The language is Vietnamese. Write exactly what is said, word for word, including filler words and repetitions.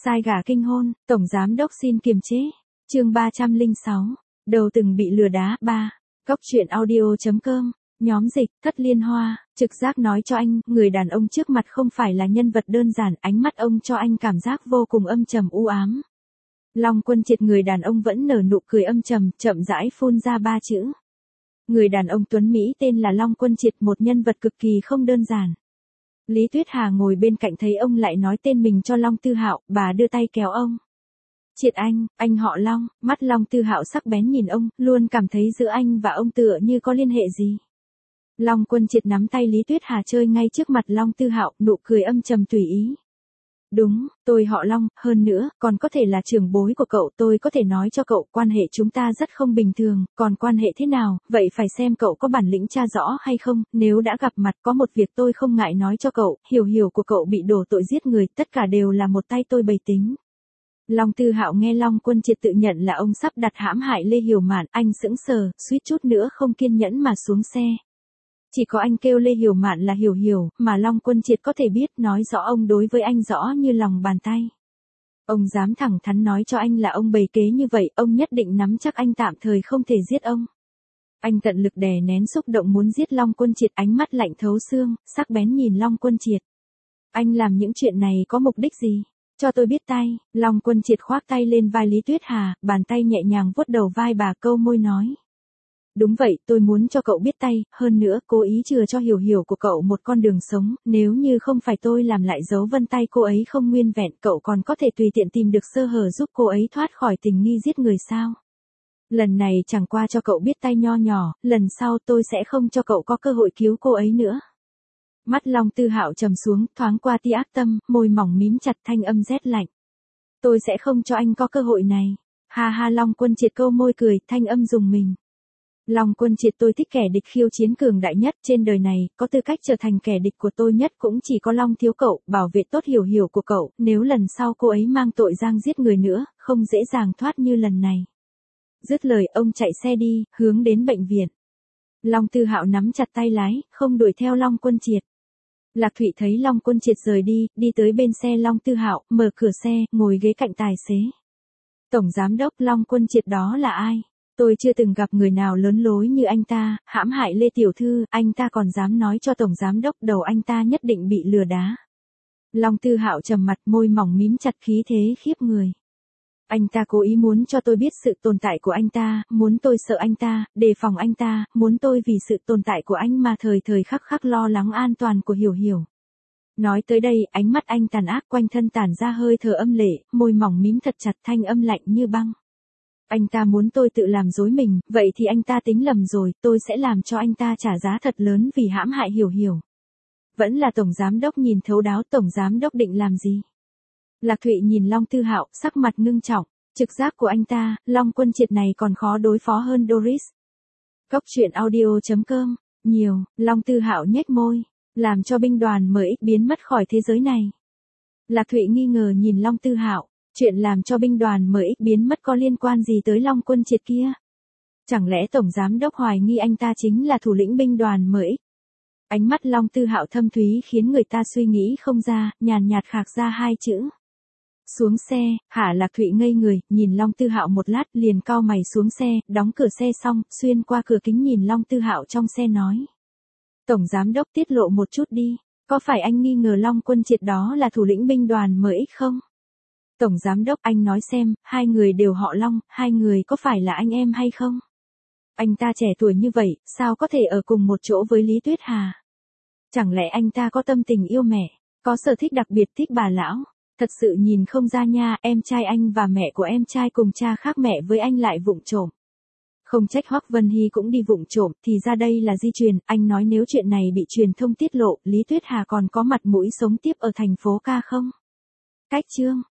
Sai gả kinh hôn, Tổng Giám Đốc xin kiềm chế. Chương ba trăm lẻ sáu. Đầu từng bị lừa đá. ba. Góc truyện audio chấm com. Nhóm dịch, Thất Liên Hoa, trực giác nói cho anh, người đàn ông trước mặt không phải là nhân vật đơn giản, ánh mắt ông cho anh cảm giác vô cùng âm trầm u ám. Long Quân Triệt, người đàn ông vẫn nở nụ cười âm trầm, chậm rãi phun ra ba chữ. Người đàn ông tuấn Mỹ tên là Long Quân Triệt, một nhân vật cực kỳ không đơn giản. Lý Tuyết Hà ngồi bên cạnh thấy ông lại nói tên mình cho Long Tư Hạo, bà đưa tay kéo ông. Triệt anh, anh họ Long, mắt Long Tư Hạo sắc bén nhìn ông, luôn cảm thấy giữa anh và ông tựa như có liên hệ gì. Long Quân Triệt nắm tay Lý Tuyết Hà chơi ngay trước mặt Long Tư Hạo, nụ cười âm trầm tùy ý. Đúng, tôi họ Long, hơn nữa, còn có thể là trưởng bối của cậu, tôi có thể nói cho cậu, quan hệ chúng ta rất không bình thường, còn quan hệ thế nào, vậy phải xem cậu có bản lĩnh tra rõ hay không, nếu đã gặp mặt có một việc tôi không ngại nói cho cậu, hiểu hiểu của cậu bị đổ tội giết người, tất cả đều là một tay tôi bày tính. Long Tư Hạo nghe Long Quân Triệt tự nhận là ông sắp đặt hãm hại Lê Hiểu Mạn, anh sững sờ, suýt chút nữa không kiên nhẫn mà xuống xe. Chỉ có anh kêu Lê Hiểu Mạn là Hiểu Hiểu, mà Long Quân Triệt có thể biết, nói rõ ông đối với anh rõ như lòng bàn tay. Ông dám thẳng thắn nói cho anh là ông bày kế như vậy, ông nhất định nắm chắc anh tạm thời không thể giết ông. Anh tận lực đè nén xúc động muốn giết Long Quân Triệt, ánh mắt lạnh thấu xương, sắc bén nhìn Long Quân Triệt. Anh làm những chuyện này có mục đích gì? Cho tôi biết tay. Long Quân Triệt khoác tay lên vai Lý Tuyết Hà, bàn tay nhẹ nhàng vuốt đầu vai bà, câu môi nói. Đúng vậy, tôi muốn cho cậu biết tay, hơn nữa, cố ý chừa cho Hiểu Hiểu của cậu một con đường sống, nếu như không phải tôi làm lại dấu vân tay cô ấy không nguyên vẹn, cậu còn có thể tùy tiện tìm được sơ hở giúp cô ấy thoát khỏi tình nghi giết người sao. Lần này chẳng qua cho cậu biết tay nho nhỏ, lần sau tôi sẽ không cho cậu có cơ hội cứu cô ấy nữa. Mắt Long Tư Hạo trầm xuống, thoáng qua tia ác tâm, môi mỏng mím chặt, thanh âm rét lạnh. Tôi sẽ không cho anh có cơ hội này. Ha ha, Long Quân Triệt câu môi cười, thanh âm rùng mình. Long Quân Triệt, tôi thích kẻ địch khiêu chiến cường đại nhất trên đời này, có tư cách trở thành kẻ địch của tôi nhất cũng chỉ có Long thiếu cậu, bảo vệ tốt Hiểu Hiểu của cậu, nếu lần sau cô ấy mang tội giang giết người nữa, không dễ dàng thoát như lần này. Dứt lời, ông chạy xe đi, hướng đến bệnh viện. Long Tư Hạo nắm chặt tay lái, không đuổi theo Long Quân Triệt. Lạc Thụy thấy Long Quân Triệt rời đi, đi tới bên xe Long Tư Hạo, mở cửa xe, ngồi ghế cạnh tài xế. Tổng Giám Đốc, Long Quân Triệt đó là ai? Tôi chưa từng gặp người nào lớn lối như anh ta, hãm hại Lê Tiểu Thư, anh ta còn dám nói cho Tổng Giám Đốc, đầu anh ta nhất định bị lừa đá. Long Tư Hạo trầm mặt, môi mỏng mím chặt, khí thế khiếp người. Anh ta cố ý muốn cho tôi biết sự tồn tại của anh ta, muốn tôi sợ anh ta, đề phòng anh ta, muốn tôi vì sự tồn tại của anh mà thời thời khắc khắc lo lắng an toàn của Hiểu Hiểu. Nói tới đây, ánh mắt anh tàn ác, quanh thân tản ra hơi thở âm lệ, môi mỏng mím thật chặt, thanh âm lạnh như băng. Anh ta muốn tôi tự làm dối mình, vậy thì anh ta tính lầm rồi, tôi sẽ làm cho anh ta trả giá thật lớn vì hãm hại Hiểu Hiểu. Vẫn là Tổng Giám Đốc nhìn thấu đáo, Tổng Giám Đốc định làm gì? Lạc Thụy nhìn Long Tư Hạo, sắc mặt ngưng trọng, trực giác của anh ta, Long Quân Triệt này còn khó đối phó hơn Doris. Góc truyện audio chấm com, nhiều, Long Tư Hạo nhếch môi, làm cho binh đoàn em ích biến mất khỏi thế giới này. Lạc Thụy nghi ngờ nhìn Long Tư Hạo, chuyện làm cho binh đoàn em ích biến mất có liên quan gì tới Long Quân Triệt kia? Chẳng lẽ Tổng Giám Đốc hoài nghi anh ta chính là thủ lĩnh binh đoàn em ích? Ánh mắt Long Tư Hạo thâm thúy khiến người ta suy nghĩ không ra, nhàn nhạt khạc ra hai chữ. Xuống xe, hả? Lạc Thụy ngây người, nhìn Long Tư Hạo một lát, liền cau mày xuống xe, đóng cửa xe xong, xuyên qua cửa kính nhìn Long Tư Hạo trong xe nói. Tổng Giám Đốc tiết lộ một chút đi, có phải anh nghi ngờ Long Quân Triệt đó là thủ lĩnh binh đoàn em ích không? Tổng Giám Đốc, anh nói xem, hai người đều họ Long, hai người có phải là anh em hay không? Anh ta trẻ tuổi như vậy, sao có thể ở cùng một chỗ với Lý Tuyết Hà? Chẳng lẽ anh ta có tâm tình yêu mẹ, có sở thích đặc biệt thích bà lão? Thật sự nhìn không ra nha, em trai anh và mẹ của em trai cùng cha khác mẹ với anh lại vụng trộm. Không trách Hoắc Vân Hy cũng đi vụng trộm, thì ra đây là di truyền, anh nói nếu chuyện này bị truyền thông tiết lộ, Lý Tuyết Hà còn có mặt mũi sống tiếp ở thành phố ca không? Cách chương